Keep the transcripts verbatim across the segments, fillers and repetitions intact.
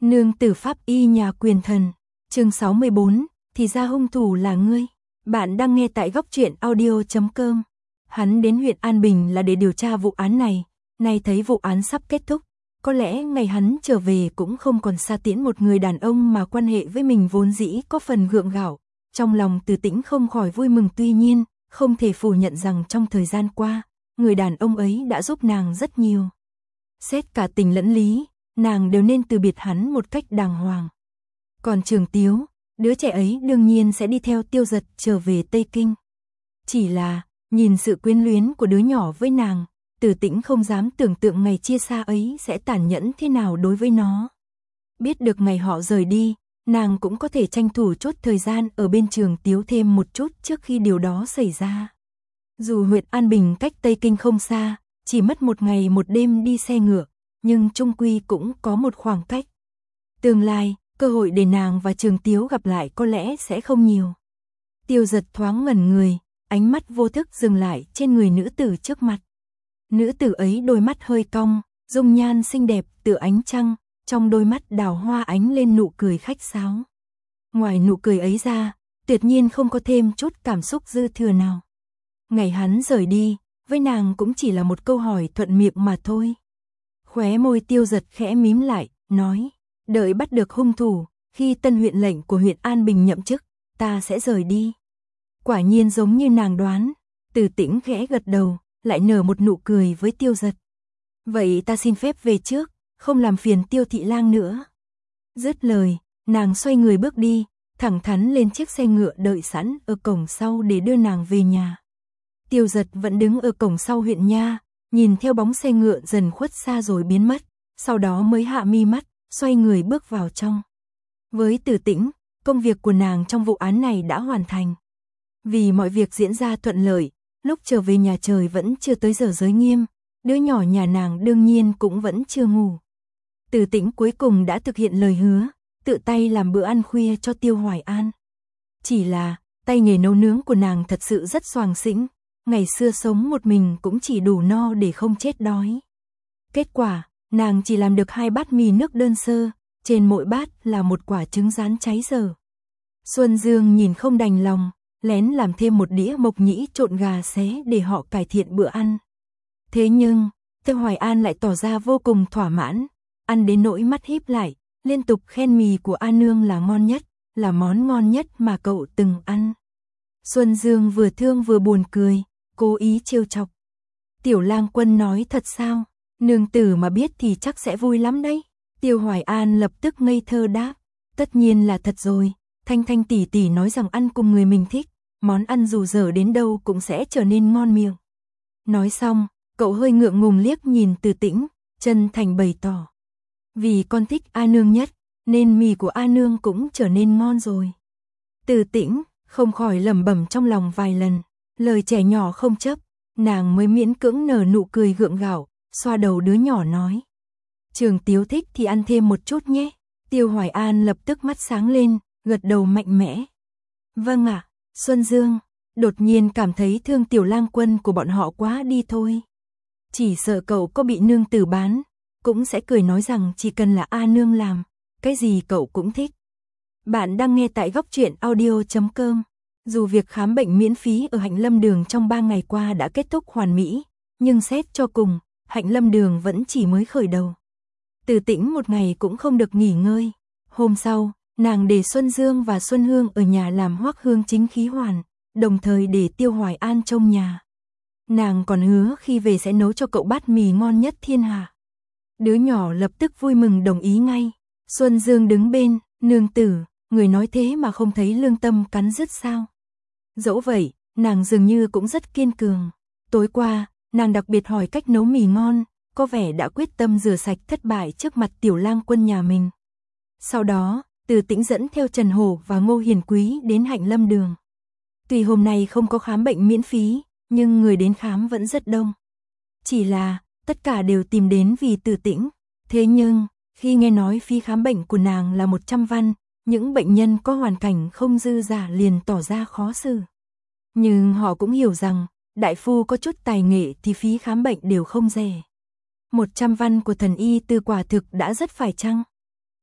Nương tử pháp y nhà quyền thần, chương sáu mươi bốn, thì ra hung thủ là ngươi. Bạn đang nghe tại góc truyện audio chấm com. Hắn đến huyện An Bình là để điều tra vụ án này, nay thấy vụ án sắp kết thúc, có lẽ ngày hắn trở về cũng không còn xa tiễn một người đàn ông mà quan hệ với mình vốn dĩ có phần gượng gạo. Trong lòng Từ Tĩnh không khỏi vui mừng, tuy nhiên, không thể phủ nhận rằng trong thời gian qua, người đàn ông ấy đã giúp nàng rất nhiều. Xét cả tình lẫn lý, nàng đều nên từ biệt hắn một cách đàng hoàng. Còn Trường Tiếu, đứa trẻ ấy đương nhiên sẽ đi theo Tiêu Giật trở về Tây Kinh. Chỉ là, nhìn sự quyến luyến của đứa nhỏ với nàng, Từ Tĩnh không dám tưởng tượng ngày chia xa ấy sẽ tàn nhẫn thế nào đối với nó. Biết được ngày họ rời đi, nàng cũng có thể tranh thủ chút thời gian ở bên Trường Tiếu thêm một chút trước khi điều đó xảy ra. Dù huyện An Bình cách Tây Kinh không xa, chỉ mất một ngày một đêm đi xe ngựa, nhưng chung quy cũng có một khoảng cách. Tương lai, cơ hội để nàng và Trường Tiếu gặp lại có lẽ sẽ không nhiều. Tiêu Giật thoáng ngẩn người, ánh mắt vô thức dừng lại trên người nữ tử trước mặt. Nữ tử ấy đôi mắt hơi cong, dung nhan xinh đẹp tựa ánh trăng, trong đôi mắt đào hoa ánh lên nụ cười khách sáo. Ngoài nụ cười ấy ra, tuyệt nhiên không có thêm chút cảm xúc dư thừa nào. Ngày hắn rời đi, với nàng cũng chỉ là một câu hỏi thuận miệng mà thôi. Khóe môi Tiêu Giật khẽ mím lại, nói, đợi bắt được hung thủ, khi tân huyện lệnh của huyện An Bình nhậm chức, ta sẽ rời đi. Quả nhiên giống như nàng đoán, Từ Tĩnh khẽ gật đầu, lại nở một nụ cười với Tiêu Giật. Vậy ta xin phép về trước, không làm phiền Tiêu thị lang nữa. Dứt lời, nàng xoay người bước đi, thẳng thắn lên chiếc xe ngựa đợi sẵn ở cổng sau để đưa nàng về nhà. Tiêu Giật vẫn đứng ở cổng sau huyện nha, nhìn theo bóng xe ngựa dần khuất xa rồi biến mất, sau đó mới hạ mi mắt, xoay người bước vào trong. Với Từ Tĩnh, công việc của nàng trong vụ án này đã hoàn thành. Vì mọi việc diễn ra thuận lợi, lúc trở về nhà trời vẫn chưa tới giờ giới nghiêm, đứa nhỏ nhà nàng đương nhiên cũng vẫn chưa ngủ. Từ Tĩnh cuối cùng đã thực hiện lời hứa, tự tay làm bữa ăn khuya cho Tiêu Hoài An. Chỉ là, tay nghề nấu nướng của nàng thật sự rất xoàng xĩnh, ngày xưa sống một mình cũng chỉ đủ no để không chết đói. Kết quả, nàng chỉ làm được hai bát mì nước đơn sơ, trên mỗi bát là một quả trứng rán cháy dở. Xuân Dương nhìn không đành lòng, lén làm thêm một đĩa mộc nhĩ trộn gà xé để họ cải thiện bữa ăn. Thế nhưng, Tiêu Hoài An lại tỏ ra vô cùng thỏa mãn, ăn đến nỗi mắt híp lại, liên tục khen mì của A Nương là ngon nhất, là món ngon nhất mà cậu từng ăn. Xuân Dương vừa thương vừa buồn cười, cố ý trêu chọc. Tiểu Lang Quân nói thật sao? Nương tử mà biết thì chắc sẽ vui lắm đấy. Tiêu Hoài An lập tức ngây thơ đáp, tất nhiên là thật rồi, Thanh Thanh tỷ tỷ nói rằng ăn cùng người mình thích, món ăn dù dở đến đâu cũng sẽ trở nên ngon miệng. Nói xong, cậu hơi ngượng ngùng liếc nhìn Từ Tĩnh, chân thành bày tỏ. Vì con thích A Nương nhất, nên mì của A Nương cũng trở nên ngon rồi. Từ Tĩnh không khỏi lẩm bẩm trong lòng vài lần, lời trẻ nhỏ không chấp, nàng mới miễn cưỡng nở nụ cười gượng gạo, xoa đầu đứa nhỏ nói. Trường Tiếu thích thì ăn thêm một chút nhé. Tiêu Hoài An lập tức mắt sáng lên, gật đầu mạnh mẽ. Vâng ạ, Xuân Dương, đột nhiên cảm thấy thương Tiểu Lang Quân của bọn họ quá đi thôi. Chỉ sợ cậu có bị nương tử bán, cũng sẽ cười nói rằng chỉ cần là A Nương làm, cái gì cậu cũng thích. Bạn đang nghe tại góc truyện audio chấm com. Dù việc khám bệnh miễn phí ở Hạnh Lâm Đường trong ba ngày qua đã kết thúc hoàn mỹ, nhưng xét cho cùng, Hạnh Lâm Đường vẫn chỉ mới khởi đầu. Từ Tĩnh một ngày cũng không được nghỉ ngơi. Hôm sau, nàng để Xuân Dương và Xuân Hương ở nhà làm hoắc hương chính khí hoàn, đồng thời để Tiêu Hoài An trông nhà. Nàng còn hứa khi về sẽ nấu cho cậu bát mì ngon nhất thiên hạ. Đứa nhỏ lập tức vui mừng đồng ý ngay. Xuân Dương đứng bên, nương tử, người nói thế mà không thấy lương tâm cắn rứt sao? Dẫu vậy, nàng dường như cũng rất kiên cường. Tối qua, nàng đặc biệt hỏi cách nấu mì ngon, có vẻ đã quyết tâm rửa sạch thất bại trước mặt Tiểu Lang Quân nhà mình. Sau đó, Từ Tĩnh dẫn theo Trần Hổ và Ngô Hiền Quý đến Hạnh Lâm Đường. Tuy hôm nay không có khám bệnh miễn phí, nhưng người đến khám vẫn rất đông. Chỉ là, tất cả đều tìm đến vì Từ Tĩnh. Thế nhưng, khi nghe nói phí khám bệnh của nàng là một trăm văn, những bệnh nhân có hoàn cảnh không dư giả liền tỏ ra khó xử. Nhưng họ cũng hiểu rằng, đại phu có chút tài nghệ thì phí khám bệnh đều không rẻ. một trăm văn của thần y tư quả thực đã rất phải chăng.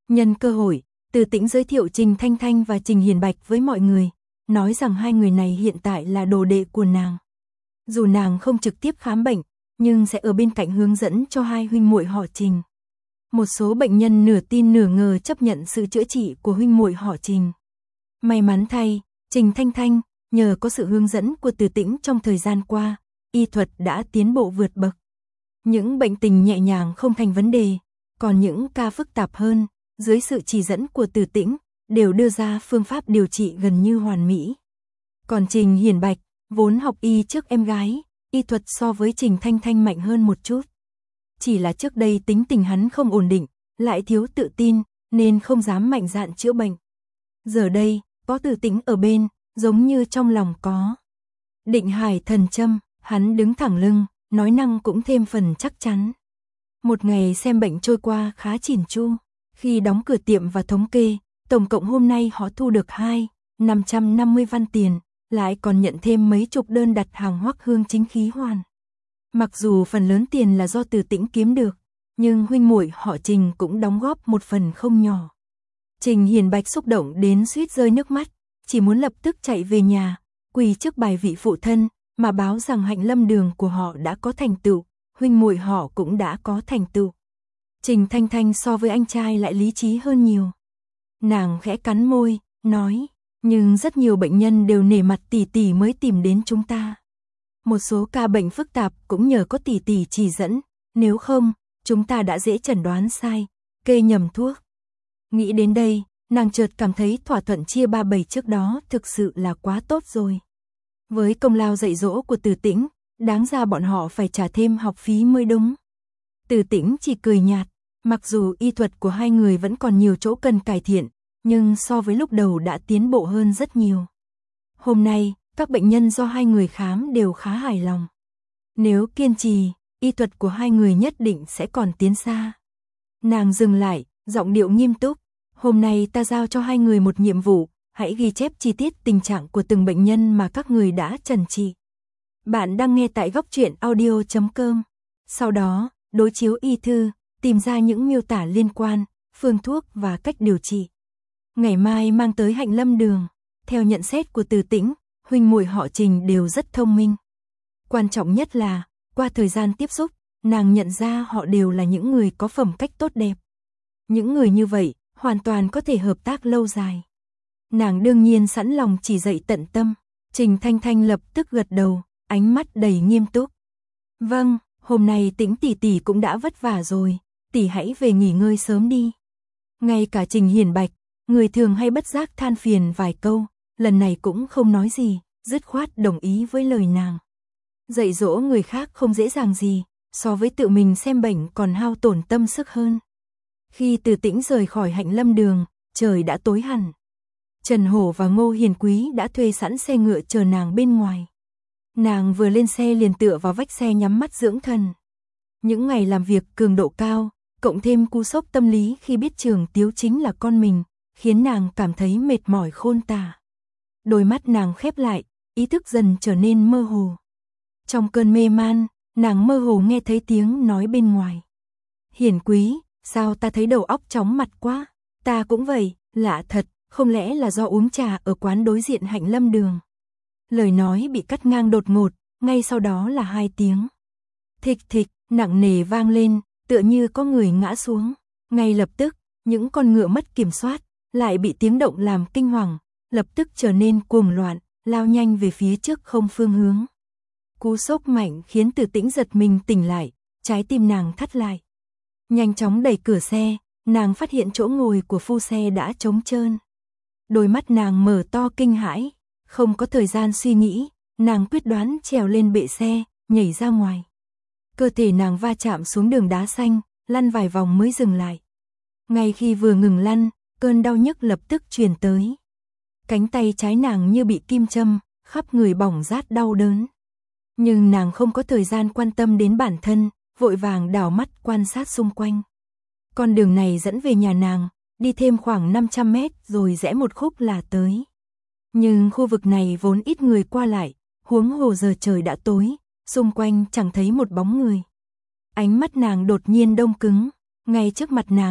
Nhân cơ hội, Từ Tĩnh giới thiệu Trình Thanh Thanh và Trình Hiền Bạch với mọi người, nói rằng hai người này hiện tại là đồ đệ của nàng. Dù nàng không trực tiếp khám bệnh, nhưng sẽ ở bên cạnh hướng dẫn cho hai huynh muội họ Trình. Một số bệnh nhân nửa tin nửa ngờ chấp nhận sự chữa trị của huynh muội họ Trình. May mắn thay, Trình Thanh Thanh, nhờ có sự hướng dẫn của Từ Tĩnh trong thời gian qua, y thuật đã tiến bộ vượt bậc. Những bệnh tình nhẹ nhàng không thành vấn đề, còn những ca phức tạp hơn, dưới sự chỉ dẫn của Từ Tĩnh, đều đưa ra phương pháp điều trị gần như hoàn mỹ. Còn Trình Hiền Bạch, vốn học y trước em gái, y thuật so với Trình Thanh Thanh mạnh hơn một chút. Chỉ là trước đây tính tình hắn không ổn định, lại thiếu tự tin, nên không dám mạnh dạn chữa bệnh. Giờ đây, có Từ Tĩnh ở bên, giống như trong lòng có định hải thần châm, hắn đứng thẳng lưng, nói năng cũng thêm phần chắc chắn. Một ngày xem bệnh trôi qua khá chỉn chu, khi đóng cửa tiệm và thống kê, tổng cộng hôm nay họ thu được hai, năm trăm năm mươi văn tiền, lại còn nhận thêm mấy chục đơn đặt hàng Hoắc Hương chính khí hoàn. Mặc dù phần lớn tiền là do Từ Tĩnh kiếm được, nhưng huynh muội họ Trình cũng đóng góp một phần không nhỏ. Trình Hiền Bạch xúc động đến suýt rơi nước mắt, chỉ muốn lập tức chạy về nhà, quỳ trước bài vị phụ thân, mà báo rằng Hạnh Lâm Đường của họ đã có thành tựu, huynh muội họ cũng đã có thành tựu. Trình Thanh Thanh so với anh trai lại lý trí hơn nhiều. Nàng khẽ cắn môi, nói, nhưng rất nhiều bệnh nhân đều nể mặt tỷ tỷ mới tìm đến chúng ta. Một số ca bệnh phức tạp cũng nhờ có tỷ tỷ chỉ dẫn, nếu không, chúng ta đã dễ chẩn đoán sai, kê nhầm thuốc. Nghĩ đến đây, nàng chợt cảm thấy thỏa thuận chia ba bảy trước đó thực sự là quá tốt rồi. Với công lao dạy dỗ của Từ Tĩnh, đáng ra bọn họ phải trả thêm học phí mới đúng. Từ Tĩnh chỉ cười nhạt, mặc dù y thuật của hai người vẫn còn nhiều chỗ cần cải thiện, nhưng so với lúc đầu đã tiến bộ hơn rất nhiều. Hôm nay, các bệnh nhân do hai người khám đều khá hài lòng. Nếu kiên trì, y thuật của hai người nhất định sẽ còn tiến xa. Nàng dừng lại, giọng điệu nghiêm túc, hôm nay ta giao cho hai người một nhiệm vụ, hãy ghi chép chi tiết tình trạng của từng bệnh nhân mà các người đã trần trị. Bạn đang nghe tại góc truyện audio chấm com. Sau đó, đối chiếu y thư, tìm ra những miêu tả liên quan, phương thuốc và cách điều trị. Ngày mai mang tới Hạnh Lâm Đường. Theo nhận xét của Từ Tĩnh, huynh muội họ Trình đều rất thông minh. Quan trọng nhất là, qua thời gian tiếp xúc, nàng nhận ra họ đều là những người có phẩm cách tốt đẹp. Những người như vậy, hoàn toàn có thể hợp tác lâu dài. Nàng đương nhiên sẵn lòng chỉ dạy tận tâm. Trình Thanh Thanh lập tức gật đầu, ánh mắt đầy nghiêm túc. Vâng, hôm nay Tĩnh tỷ tỷ cũng đã vất vả rồi, tỷ hãy về nghỉ ngơi sớm đi. Ngay cả Trình Hiền Bạch, người thường hay bất giác than phiền vài câu, lần này cũng không nói gì, dứt khoát đồng ý với lời nàng. Dạy dỗ người khác không dễ dàng gì, so với tự mình xem bệnh còn hao tổn tâm sức hơn. Khi Từ Tĩnh rời khỏi Hạnh Lâm Đường, trời đã tối hẳn. Trần Hổ và Ngô Hiền Quý đã thuê sẵn xe ngựa chờ nàng bên ngoài. Nàng vừa lên xe liền tựa vào vách xe nhắm mắt dưỡng thần. Những ngày làm việc cường độ cao, cộng thêm cú sốc tâm lý khi biết Trường Tiếu chính là con mình, khiến nàng cảm thấy mệt mỏi khôn tả. Đôi mắt nàng khép lại, ý thức dần trở nên mơ hồ. Trong cơn mê man, nàng mơ hồ nghe thấy tiếng nói bên ngoài. Hiền Quý, sao ta thấy đầu óc chóng mặt quá? Ta cũng vậy, lạ thật, không lẽ là do uống trà ở quán đối diện Hạnh Lâm Đường? Lời nói bị cắt ngang đột ngột, ngay sau đó là hai tiếng. Thịch thịch, nặng nề vang lên, tựa như có người ngã xuống. Ngay lập tức, những con ngựa mất kiểm soát, lại bị tiếng động làm kinh hoàng, lập tức trở nên cuồng loạn, lao nhanh về phía trước không phương hướng. Cú sốc mạnh khiến Từ Tĩnh giật mình tỉnh lại, trái tim nàng thắt lại. Nhanh chóng đẩy cửa xe, nàng phát hiện chỗ ngồi của phu xe đã trống trơn. Đôi mắt nàng mở to kinh hãi, không có thời gian suy nghĩ, nàng quyết đoán trèo lên bệ xe, nhảy ra ngoài. Cơ thể nàng va chạm xuống đường đá xanh, lăn vài vòng mới dừng lại. Ngay khi vừa ngừng lăn, cơn đau nhức lập tức truyền tới. Cánh tay trái nàng như bị kim châm, khắp người bỏng rát đau đớn. Nhưng nàng không có thời gian quan tâm đến bản thân, vội vàng đảo mắt quan sát xung quanh. Con đường này dẫn về nhà nàng, đi thêm khoảng năm trăm mét rồi rẽ một khúc là tới. Nhưng khu vực này vốn ít người qua lại, huống hồ giờ trời đã tối, xung quanh chẳng thấy một bóng người. Ánh mắt nàng đột nhiên đông cứng, ngay trước mặt nàng,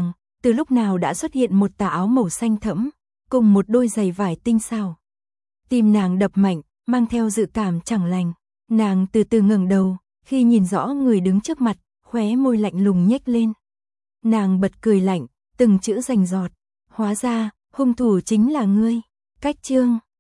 từ lúc nào đã xuất hiện một tà áo màu xanh thẫm, cùng một đôi giày vải tinh xảo. Tim nàng đập mạnh, mang theo dự cảm chẳng lành. Nàng từ từ ngẩng đầu, khi nhìn rõ người đứng trước mặt, khóe môi lạnh lùng nhếch lên. Nàng bật cười lạnh, từng chữ rành rọt. Hóa ra, hung thủ chính là ngươi. Cách chương